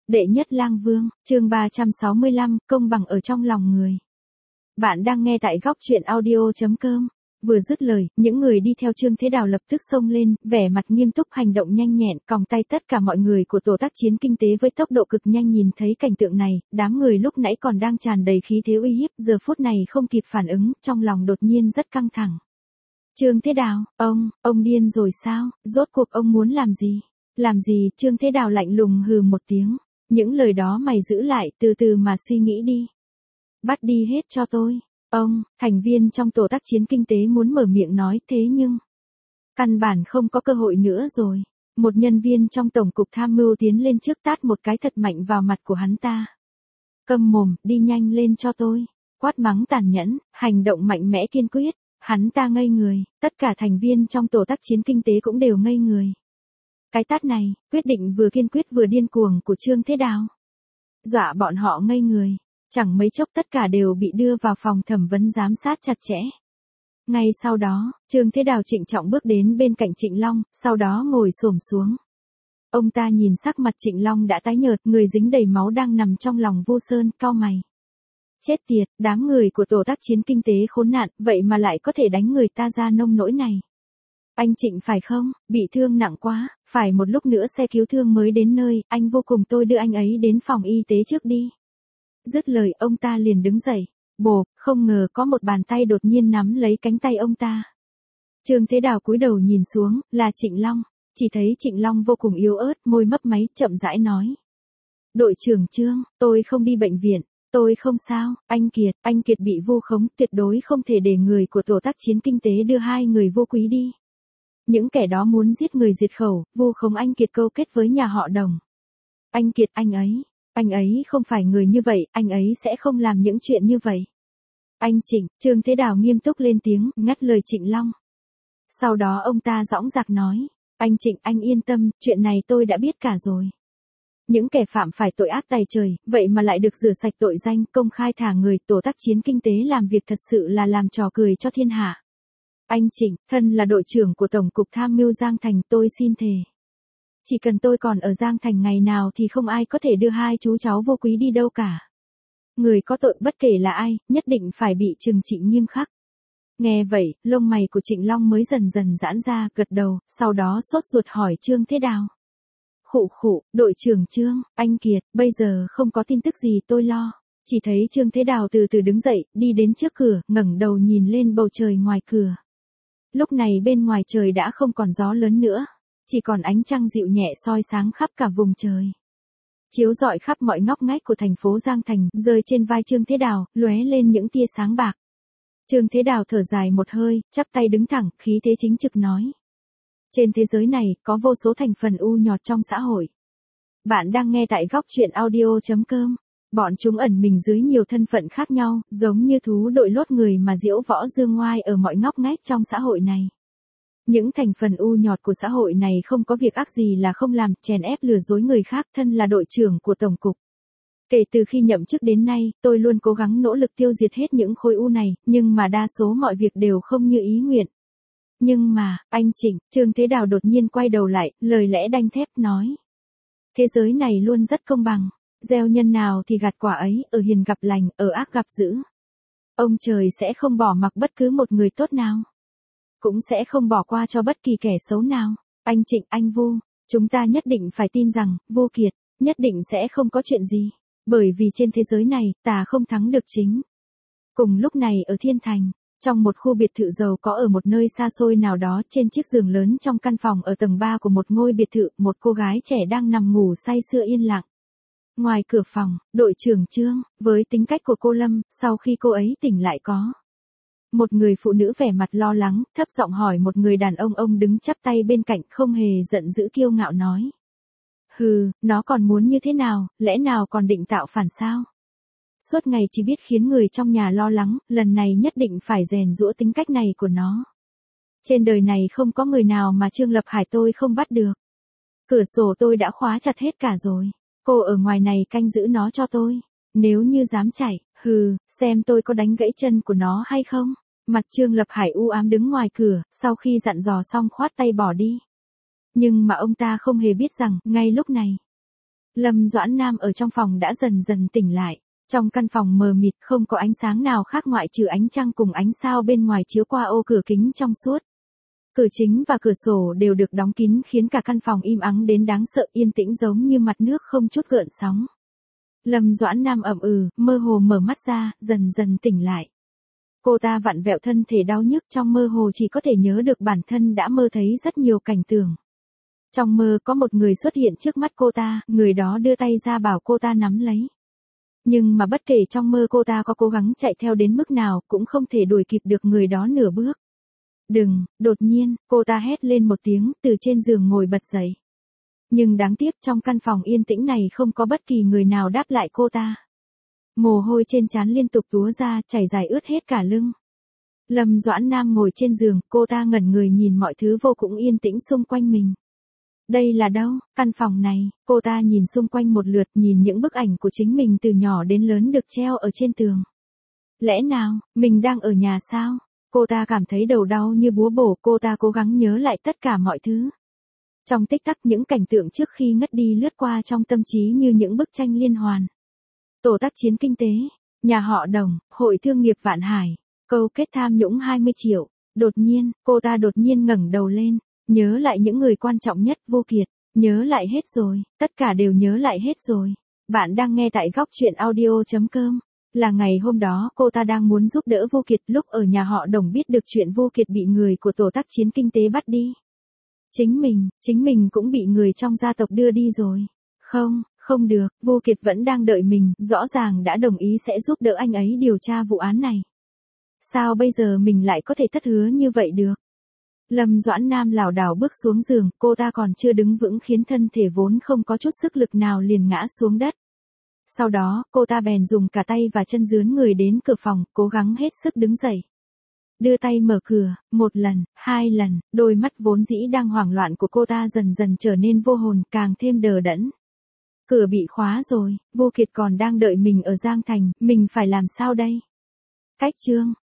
Đệ nhất lang vương, chương 365, công bằng ở trong lòng người. Bạn đang nghe tại góc truyện audio.com. Vừa dứt lời, những người đi theo Trương Thế Đào lập tức xông lên, vẻ mặt nghiêm túc hành động nhanh nhẹn, còng tay tất cả mọi người của tổ tác chiến kinh tế với tốc độ cực nhanh. Nhìn thấy cảnh tượng này, đám người lúc nãy còn đang tràn đầy khí thế uy hiếp, giờ phút này không kịp phản ứng, trong lòng đột nhiên rất căng thẳng. Trương Thế Đào, ông điên rồi sao, rốt cuộc ông muốn làm gì? Làm gì? Trương Thế Đào lạnh lùng hừ một tiếng. Những lời đó mày giữ lại, từ từ mà suy nghĩ đi. Bắt đi hết cho tôi. Thành viên trong tổ tác chiến kinh tế muốn mở miệng nói thế nhưng căn bản không có cơ hội nữa rồi. Một nhân viên trong tổng cục tham mưu tiến lên trước tát một cái thật mạnh vào mặt của hắn ta. Câm mồm, đi nhanh lên cho tôi. Quát mắng tàn nhẫn, hành động mạnh mẽ kiên quyết. Hắn ta ngây người, tất cả thành viên trong tổ tác chiến kinh tế cũng đều ngây người. Cái tát này, quyết định vừa kiên quyết vừa điên cuồng của Trương Thế Đào. Dọa bọn họ ngây người, chẳng mấy chốc tất cả đều bị đưa vào phòng thẩm vấn giám sát chặt chẽ. Ngay sau đó, Trương Thế Đào trịnh trọng bước đến bên cạnh Trịnh Long, sau đó ngồi xổm xuống. Ông ta nhìn sắc mặt Trịnh Long đã tái nhợt, người dính đầy máu đang nằm trong lòng Vô Sơn, cau mày. Chết tiệt, đám người của tổ tác chiến kinh tế khốn nạn, vậy mà lại có thể đánh người ta ra nông nỗi này. Anh Trịnh phải không, bị thương nặng quá, phải một lúc nữa xe cứu thương mới đến nơi, anh vô cùng tôi đưa anh ấy đến phòng y tế trước đi. Dứt lời ông ta liền đứng dậy, bộp, không ngờ có một bàn tay đột nhiên nắm lấy cánh tay ông ta. Trương Thế Đào cúi đầu nhìn xuống, là Trịnh Long, chỉ thấy Trịnh Long vô cùng yếu ớt, môi mấp máy, chậm rãi nói. Đội trưởng Trương, tôi không đi bệnh viện. Tôi không sao, anh Kiệt bị vu khống, tuyệt đối không thể để người của tổ tác chiến kinh tế đưa hai người vô quý đi. Những kẻ đó muốn giết người diệt khẩu, vu khống anh Kiệt câu kết với nhà họ Đồng. Anh Kiệt, anh ấy không phải người như vậy, anh ấy sẽ không làm những chuyện như vậy. Anh Trịnh, Trương Thế Đào nghiêm túc lên tiếng, ngắt lời Trịnh Long. Sau đó ông ta dõng dạc nói, anh Trịnh, anh yên tâm, chuyện này tôi đã biết cả rồi. Những kẻ phạm phải tội ác tày trời, vậy mà lại được rửa sạch tội danh, công khai thả người, tổ tác chiến kinh tế làm việc thật sự là làm trò cười cho thiên hạ. Anh Trịnh, thân là đội trưởng của Tổng cục Tham mưu Giang Thành, tôi xin thề. Chỉ cần tôi còn ở Giang Thành ngày nào thì không ai có thể đưa hai chú cháu vô quý đi đâu cả. Người có tội bất kể là ai, nhất định phải bị trừng trị nghiêm khắc. Nghe vậy, lông mày của Trịnh Long mới dần dần giãn ra, gật đầu, sau đó sốt ruột hỏi Trương Thế Đào. Khụ, đội trưởng Trương, anh Kiệt, bây giờ không có tin tức gì tôi lo. Chỉ thấy Trương Thế Đào từ từ đứng dậy, đi đến trước cửa, ngẩng đầu nhìn lên bầu trời ngoài cửa. Lúc này bên ngoài trời đã không còn gió lớn nữa, chỉ còn ánh trăng dịu nhẹ soi sáng khắp cả vùng trời. Chiếu rọi khắp mọi ngóc ngách của thành phố Giang Thành, rơi trên vai Trương Thế Đào, lóe lên những tia sáng bạc. Trương Thế Đào thở dài một hơi, chắp tay đứng thẳng, khí thế chính trực nói. Trên thế giới này, có vô số thành phần u nhọt trong xã hội. Bạn đang nghe tại góc truyện audio.com. Bọn chúng ẩn mình dưới nhiều thân phận khác nhau, giống như thú đội lốt người mà diễu võ dương ngoai ở mọi ngóc ngách trong xã hội này. Những thành phần u nhọt của xã hội này không có việc ác gì là không làm, chèn ép lừa dối người khác. Thân là đội trưởng của Tổng cục. Kể từ khi nhậm chức đến nay, tôi luôn cố gắng nỗ lực tiêu diệt hết những khối u này, nhưng mà đa số mọi việc đều không như ý nguyện. Nhưng mà, anh Trịnh, Trương Thế Đào đột nhiên quay đầu lại, lời lẽ đanh thép nói. Thế giới này luôn rất công bằng, gieo nhân nào thì gặt quả ấy, ở hiền gặp lành, ở ác gặp dữ. Ông trời sẽ không bỏ mặc bất cứ một người tốt nào. Cũng sẽ không bỏ qua cho bất kỳ kẻ xấu nào. Anh Trịnh, anh Vu, chúng ta nhất định phải tin rằng, Vô Kiệt, nhất định sẽ không có chuyện gì. Bởi vì trên thế giới này, tà không thắng được chính. Cùng lúc này ở Thiên Thành. Trong một khu biệt thự giàu có ở một nơi xa xôi nào đó, trên chiếc giường lớn trong căn phòng ở tầng 3 của một ngôi biệt thự, một cô gái trẻ đang nằm ngủ say sưa yên lặng. Ngoài cửa phòng, đội trưởng Trương, với tính cách của cô Lâm, sau khi cô ấy tỉnh lại có. Một người phụ nữ vẻ mặt lo lắng, thấp giọng hỏi một người đàn ông đứng chắp tay bên cạnh, không hề giận dữ kiêu ngạo nói. Hừ, nó còn muốn như thế nào, lẽ nào còn định tạo phản sao? Suốt ngày chỉ biết khiến người trong nhà lo lắng, lần này nhất định phải rèn giũa tính cách này của nó. Trên đời này không có người nào mà Trương Lập Hải tôi không bắt được. Cửa sổ tôi đã khóa chặt hết cả rồi. Cô ở ngoài này canh giữ nó cho tôi. Nếu như dám chạy, xem tôi có đánh gãy chân của nó hay không. Mặt Trương Lập Hải u ám đứng ngoài cửa, sau khi dặn dò xong khoát tay bỏ đi. Nhưng mà ông ta không hề biết rằng, ngay lúc này, Lâm Doãn Nam ở trong phòng đã dần dần tỉnh lại. Trong căn phòng mờ mịt không có ánh sáng nào khác ngoại trừ ánh trăng cùng ánh sao bên ngoài chiếu qua ô cửa kính trong suốt. Cửa chính và cửa sổ đều được đóng kín khiến cả căn phòng im ắng đến đáng sợ, yên tĩnh giống như mặt nước không chút gợn sóng. Lâm Doãn Nam ậm mơ hồ mở mắt ra, dần dần tỉnh lại. Cô ta vặn vẹo thân thể đau nhức, trong mơ hồ chỉ có thể nhớ được bản thân đã mơ thấy rất nhiều cảnh tượng. Trong mơ có một người xuất hiện trước mắt cô ta, người đó đưa tay ra bảo cô ta nắm lấy. Nhưng mà bất kể trong mơ cô ta có cố gắng chạy theo đến mức nào cũng không thể đuổi kịp được người đó nửa bước. Đừng, đột nhiên, cô ta hét lên một tiếng, từ trên giường ngồi bật dậy. Nhưng đáng tiếc trong căn phòng yên tĩnh này không có bất kỳ người nào đáp lại cô ta. Mồ hôi trên trán liên tục túa ra, chảy dài ướt hết cả lưng. Lâm Doãn Nam ngồi trên giường, cô ta ngẩn người nhìn mọi thứ vô cùng yên tĩnh xung quanh mình. Đây là đâu? Căn phòng này, cô ta nhìn xung quanh một lượt, nhìn những bức ảnh của chính mình từ nhỏ đến lớn được treo ở trên tường. Lẽ nào, mình đang ở nhà sao? Cô ta cảm thấy đầu đau như búa bổ, cô ta cố gắng nhớ lại tất cả mọi thứ. Trong tích tắc những cảnh tượng trước khi ngất đi lướt qua trong tâm trí như những bức tranh liên hoàn. Tổ tác chiến kinh tế, nhà họ Đồng, hội thương nghiệp Vạn Hải, câu kết tham nhũng 20 triệu. Đột nhiên, cô ta đột nhiên ngẩng đầu lên, nhớ lại những người quan trọng nhất, Vô Kiệt, nhớ lại hết rồi, tất cả đều nhớ lại hết rồi. Bạn đang nghe tại góc truyện audio.com. Là ngày hôm đó cô ta đang muốn giúp đỡ Vô Kiệt, lúc ở nhà họ Đồng biết được chuyện Vô Kiệt bị người của tổ tác chiến kinh tế bắt đi. Chính mình cũng bị người trong gia tộc đưa đi rồi. Không được, Vô Kiệt vẫn đang đợi mình, rõ ràng đã đồng ý sẽ giúp đỡ anh ấy điều tra vụ án này. Sao bây giờ mình lại có thể thất hứa như vậy được? Lâm Doãn Nam lảo đảo bước xuống giường, cô ta còn chưa đứng vững khiến thân thể vốn không có chút sức lực nào liền ngã xuống đất. Sau đó, cô ta bèn dùng cả tay và chân dướn người đến cửa phòng, cố gắng hết sức đứng dậy. Đưa tay mở cửa, một lần, hai lần, đôi mắt vốn dĩ đang hoảng loạn của cô ta dần dần trở nên vô hồn, càng thêm đờ đẫn. Cửa bị khóa rồi, Vô Kiệt còn đang đợi mình ở Giang Thành, mình phải làm sao đây? Cách chương,